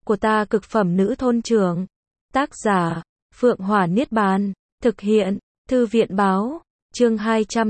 của ta cực phẩm nữ thôn trưởng. Tác giả, Phượng Hỏa Niết Bàn. Thực hiện, Thư viện báo. Chương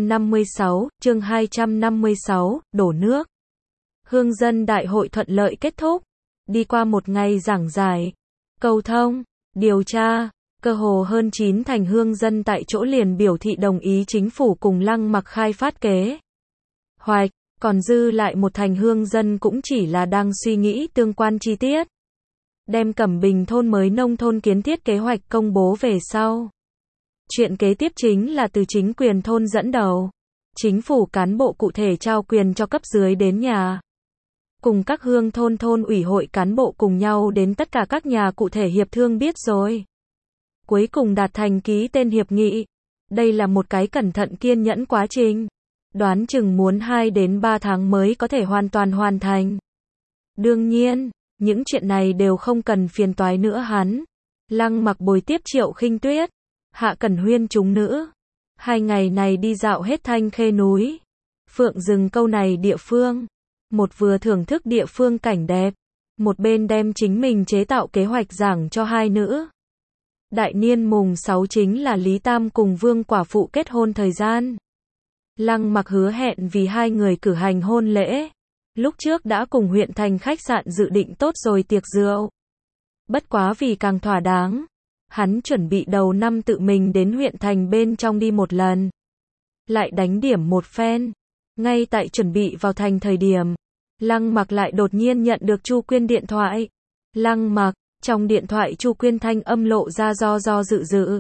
256, đổ nước. Hương dân đại hội thuận lợi kết thúc. Đi qua một ngày giảng giải, cầu thông, điều tra, cơ hồ hơn 9 thành hương dân tại chỗ liền biểu thị đồng ý chính phủ cùng Lăng Mặc khai phát kế hoạch, còn dư lại một thành hương dân cũng chỉ là đang suy nghĩ tương quan chi tiết. Đem Cẩm Bình thôn mới nông thôn kiến thiết kế hoạch công bố về sau. Chuyện kế tiếp chính là từ chính quyền thôn dẫn đầu. Chính phủ cán bộ cụ thể trao quyền cho cấp dưới đến nhà. Cùng các hương thôn ủy hội cán bộ cùng nhau đến tất cả các nhà cụ thể hiệp thương biết rồi. Cuối cùng đạt thành ký tên hiệp nghị. Đây là một cái cẩn thận kiên nhẫn quá trình. Đoán chừng muốn 2 đến 3 tháng mới có thể hoàn toàn hoàn thành. Đương nhiên, những chuyện này đều không cần phiền toái nữa hắn. Lăng Mặc bồi tiếp Triệu Khinh Tuyết, Hạ Cẩn Huyên chúng nữ. 2 ngày này đi dạo hết Thanh Khê núi, Phượng rừng câu này địa phương. Một vừa thưởng thức địa phương cảnh đẹp, một bên đem chính mình chế tạo kế hoạch giảng cho hai nữ. Đại niên mùng 6 chính là Lý Tam cùng Vương Quả Phụ kết hôn thời gian. Lăng Mặc hứa hẹn vì hai người cử hành hôn lễ. Lúc trước đã cùng huyện thành khách sạn dự định tốt rồi tiệc rượu. Bất quá vì càng thỏa đáng, hắn chuẩn bị đầu năm tự mình đến huyện thành bên trong đi một lần. Lại đánh điểm một phen. Ngay tại chuẩn bị vào thành thời điểm, Lăng Mặc lại đột nhiên nhận được Chu Quyên điện thoại. Lăng Mặc, trong điện thoại Chu Quyên thanh âm lộ ra do dự.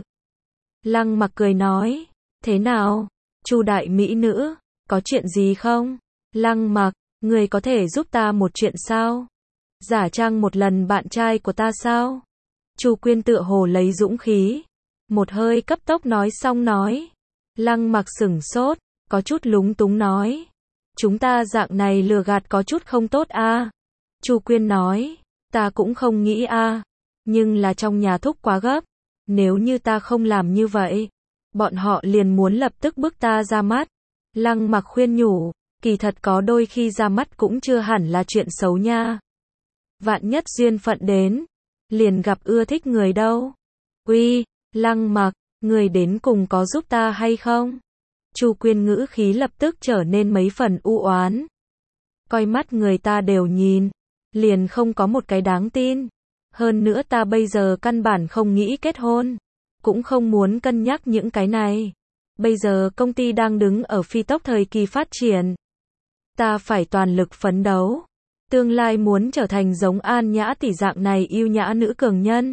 Lăng Mặc cười nói, thế nào, Chu đại mỹ nữ, có chuyện gì không? Lăng Mặc, người có thể giúp ta một chuyện sao? Giả trang một lần bạn trai của ta sao? Chu Quyên tựa hồ lấy dũng khí, một hơi cấp tốc nói xong nói. Lăng Mặc sửng sốt, có chút lúng túng nói, chúng ta dạng này lừa gạt có chút không tốt a. Chu Quyên nói, ta cũng không nghĩ a, nhưng là trong nhà thúc quá gấp, nếu như ta không làm như vậy, bọn họ liền muốn lập tức bức ta ra mắt. Lăng Mặc khuyên nhủ, kỳ thật có đôi khi ra mắt cũng chưa hẳn là chuyện xấu nha. Vạn nhất duyên phận đến, liền gặp ưa thích người đâu. Uy, Lăng Mặc, người đến cùng có giúp ta hay không? Chu Quyên ngữ khí lập tức trở nên mấy phần u oán. Coi mắt người ta đều nhìn, liền không có một cái đáng tin. Hơn nữa ta bây giờ căn bản không nghĩ kết hôn, cũng không muốn cân nhắc những cái này. Bây giờ công ty đang đứng ở phi tốc thời kỳ phát triển. Ta phải toàn lực phấn đấu. Tương lai muốn trở thành giống An Nhã tỷ dạng này yêu nhã nữ cường nhân.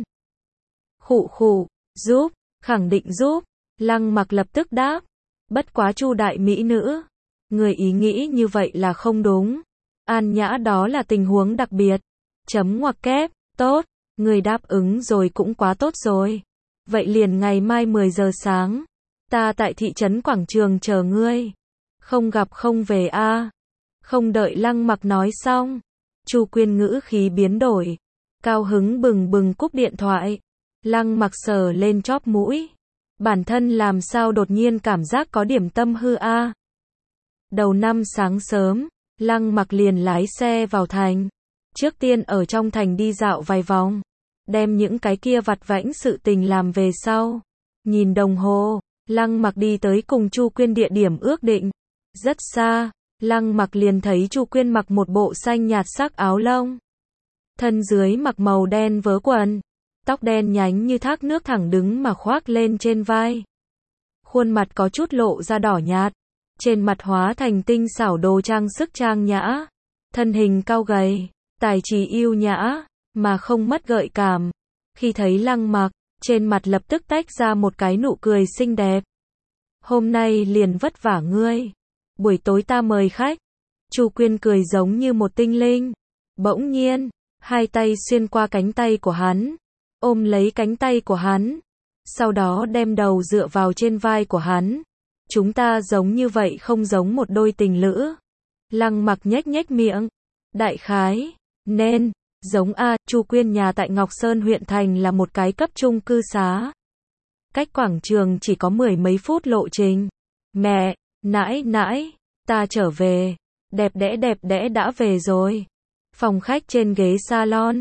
Khụ, giúp, khẳng định giúp. Lăng Mặc lập tức đáp. Bất quá Chu đại mỹ nữ, người ý nghĩ như vậy là không đúng. An Nhã đó là tình huống đặc biệt. Chấm ngoặc kép, tốt, người đáp ứng rồi cũng quá tốt rồi. Vậy liền ngày mai 10 giờ sáng, ta tại thị trấn quảng trường chờ ngươi. Không gặp không về a. Không đợi Lăng Mặc nói xong, Chu Quyên ngữ khí biến đổi, cao hứng bừng cúp điện thoại. Lăng Mặc sờ lên chóp mũi, bản thân làm sao đột nhiên cảm giác có điểm tâm hư a. Đầu năm sáng sớm, Lăng Mặc liền lái xe vào thành. Trước tiên ở trong thành đi dạo vài vòng, đem những cái kia vặt vãnh sự tình làm về sau. Nhìn đồng hồ, Lăng Mặc đi tới cùng Chu Quyên địa điểm ước định. Rất xa, Lăng Mặc liền thấy Chu Quyên mặc một bộ xanh nhạt sắc áo lông. Thân dưới mặc màu đen vớ quần, tóc đen nhánh như thác nước thẳng đứng mà khoác lên trên vai. Khuôn mặt có chút lộ ra đỏ nhạt, trên mặt hóa thành tinh xảo đồ trang sức trang nhã. Thân hình cao gầy, tài trí yêu nhã, mà không mất gợi cảm. Khi thấy Lăng Mặc, trên mặt lập tức tách ra một cái nụ cười xinh đẹp. Hôm nay liền vất vả ngươi. Buổi tối ta mời khách. Chu Quyên cười giống như một tinh linh. Bỗng nhiên, hai tay xuyên qua cánh tay của hắn, ôm lấy cánh tay của hắn, sau đó đem đầu dựa vào trên vai của hắn. Chúng ta giống như vậy không giống một đôi tình lữ. Lăng Mặc nhếch miệng. Đại khái, nên, giống a. Chu Quyên nhà tại Ngọc Sơn huyện thành là một cái cấp chung cư xá. Cách quảng trường chỉ có 10 mấy phút lộ trình. Mẹ, nãi, ta trở về. Đẹp đẽ đã về rồi. Phòng khách trên ghế salon,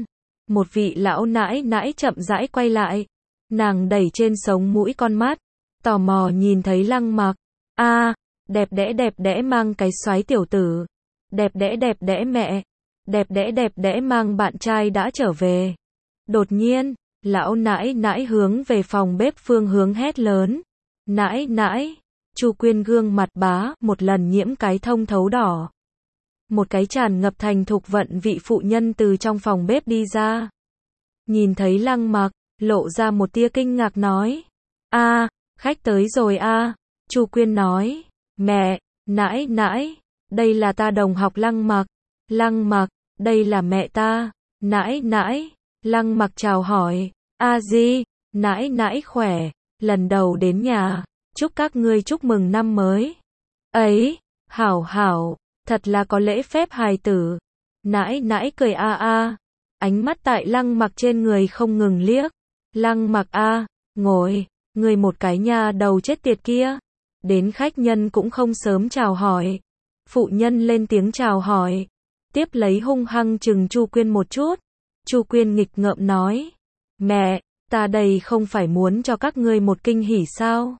Một vị lão nãi nãi chậm rãi quay lại. Nàng đẩy trên sống mũi con mắt, tò mò nhìn thấy Lăng Mặc. A, đẹp đẽ mang cái xoái tiểu tử. Đẹp đẽ mẹ. Đẹp đẽ mang bạn trai đã trở về. Đột nhiên, lão nãi nãi hướng về phòng bếp phương hướng hét lớn. Nãi nãi, Chu Quyên gương mặt bá một lần nhiễm cái thông thấu đỏ. Một cái tràn ngập thành thục vận vị phụ nhân từ trong phòng bếp đi ra. Nhìn thấy Lăng Mặc, lộ ra một tia kinh ngạc nói. A, khách tới rồi a. Chu Quyên nói. Mẹ, nãi nãi, đây là ta đồng học Lăng Mặc. Lăng Mặc, đây là mẹ ta. Nãi nãi, Lăng Mặc chào hỏi. A di, nãi nãi khỏe, lần đầu đến nhà, chúc các ngươi chúc mừng năm mới. Ấy, hảo hảo, thật là có lễ phép hài tử. Nãi nãi cười a a, ánh mắt tại Lăng Mặc trên người không ngừng liếc. Lăng Mặc a, ngồi, người một cái nhà đầu chết tiệt kia. Đến khách nhân cũng không sớm chào hỏi. Phụ nhân lên tiếng chào hỏi, tiếp lấy hung hăng chừng Chu Quyên một chút. Chu Quyên nghịch ngợm nói. Mẹ, ta đây không phải muốn cho các ngươi một kinh hỉ sao?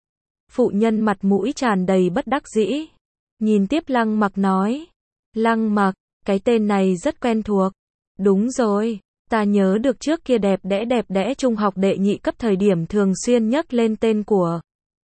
Phụ nhân mặt mũi tràn đầy bất đắc dĩ. Nhìn tiếp Lăng Mặc nói. Lăng Mặc, cái tên này rất quen thuộc. Đúng rồi, ta nhớ được trước kia đẹp đẽ trung học đệ nhị cấp thời điểm thường xuyên nhắc lên tên của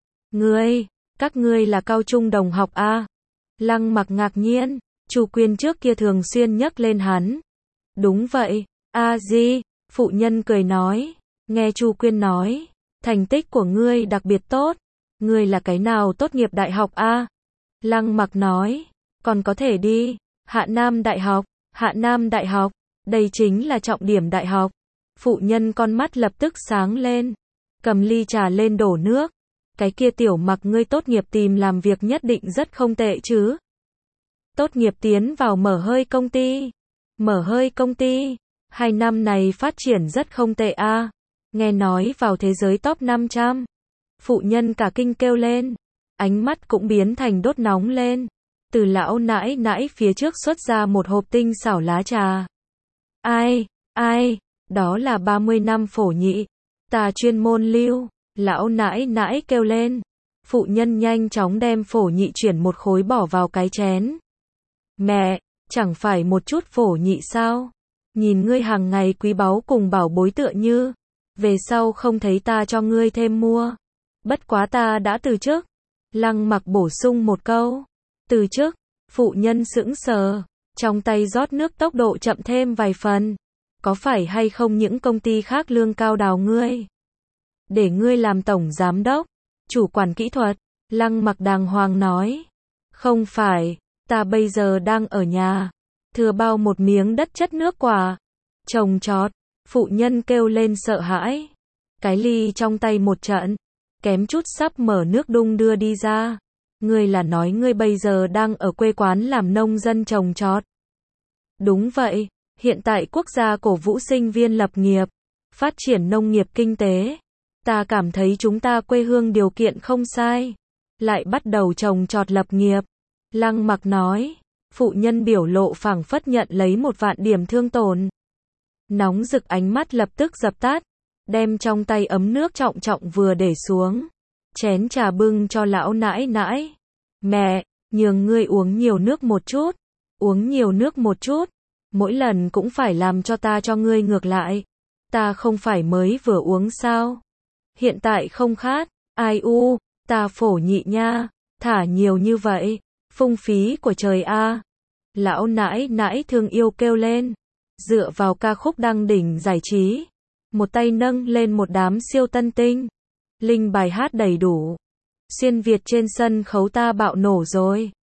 ngươi. Các ngươi là cao trung đồng học a? Lăng Mặc ngạc nhiên. Chu Quyên trước kia thường xuyên nhắc lên hắn. Đúng vậy, a di, phụ nhân cười nói. Nghe Chu Quyên nói, thành tích của ngươi đặc biệt tốt. Ngươi là cái nào tốt nghiệp đại học a? Lăng Mặc nói, còn có thể đi, Hạ Nam Đại học, Hạ Nam Đại học, đây chính là trọng điểm đại học. Phụ nhân con mắt lập tức sáng lên, cầm ly trà lên đổ nước. Cái kia Tiểu Mặc ngươi tốt nghiệp tìm làm việc nhất định rất không tệ chứ. Tốt nghiệp tiến vào mở hơi công ty. Mở hơi công ty, 2 năm này phát triển rất không tệ a. Nghe nói vào thế giới top 500. Phụ nhân cả kinh kêu lên, ánh mắt cũng biến thành đốt nóng lên. Từ lão nãi nãi phía trước xuất ra một hộp tinh xảo lá trà. Ai, đó là 30 năm phổ nhị. Ta chuyên môn lưu. Lão nãi nãi kêu lên. Phụ nhân nhanh chóng đem phổ nhị chuyển một khối bỏ vào cái chén. Mẹ, chẳng phải một chút phổ nhị sao? Nhìn ngươi hàng ngày quý báu cùng bảo bối tựa như. Về sau không thấy ta cho ngươi thêm mua. Bất quá ta đã từ chức. Lăng Mặc bổ sung một câu. Từ chức, phụ nhân sững sờ. Trong tay rót nước tốc độ chậm thêm vài phần. Có phải hay không những công ty khác lương cao đào ngươi? Để ngươi làm tổng giám đốc, chủ quản kỹ thuật. Lăng Mặc đàng hoàng nói. Không phải, ta bây giờ đang ở nhà. Thừa bao một miếng đất chất nước quả. Trồng trọt, phụ nhân kêu lên sợ hãi. Cái ly trong tay một trận, kém chút sắp mở nước đung đưa đi ra. Ngươi là nói ngươi bây giờ đang ở quê quán làm nông dân trồng trọt. Đúng vậy, hiện tại quốc gia cổ vũ sinh viên lập nghiệp, phát triển nông nghiệp kinh tế. Ta cảm thấy chúng ta quê hương điều kiện không sai. Lại bắt đầu trồng trọt lập nghiệp. Lăng Mặc nói, phụ nhân biểu lộ phảng phất nhận lấy một vạn điểm thương tổn. Nóng rực ánh mắt lập tức dập tắt, đem trong tay ấm nước trọng trọng vừa để xuống. Chén trà bưng cho lão nãi nãi. Mẹ, nhường ngươi uống nhiều nước một chút. Uống nhiều nước một chút. Mỗi lần cũng phải làm cho ta cho ngươi ngược lại. Ta không phải mới vừa uống sao? Hiện tại không khát. Ai u, ta phổ nhị nha. Thả nhiều như vậy. Phung phí của trời a. Lão nãi nãi thương yêu kêu lên. Dựa vào ca khúc đăng đỉnh giải trí. Một tay nâng lên một đám siêu tân tinh. Linh bài hát đầy đủ. Xuyên Việt trên sân khấu ta bạo nổ rồi.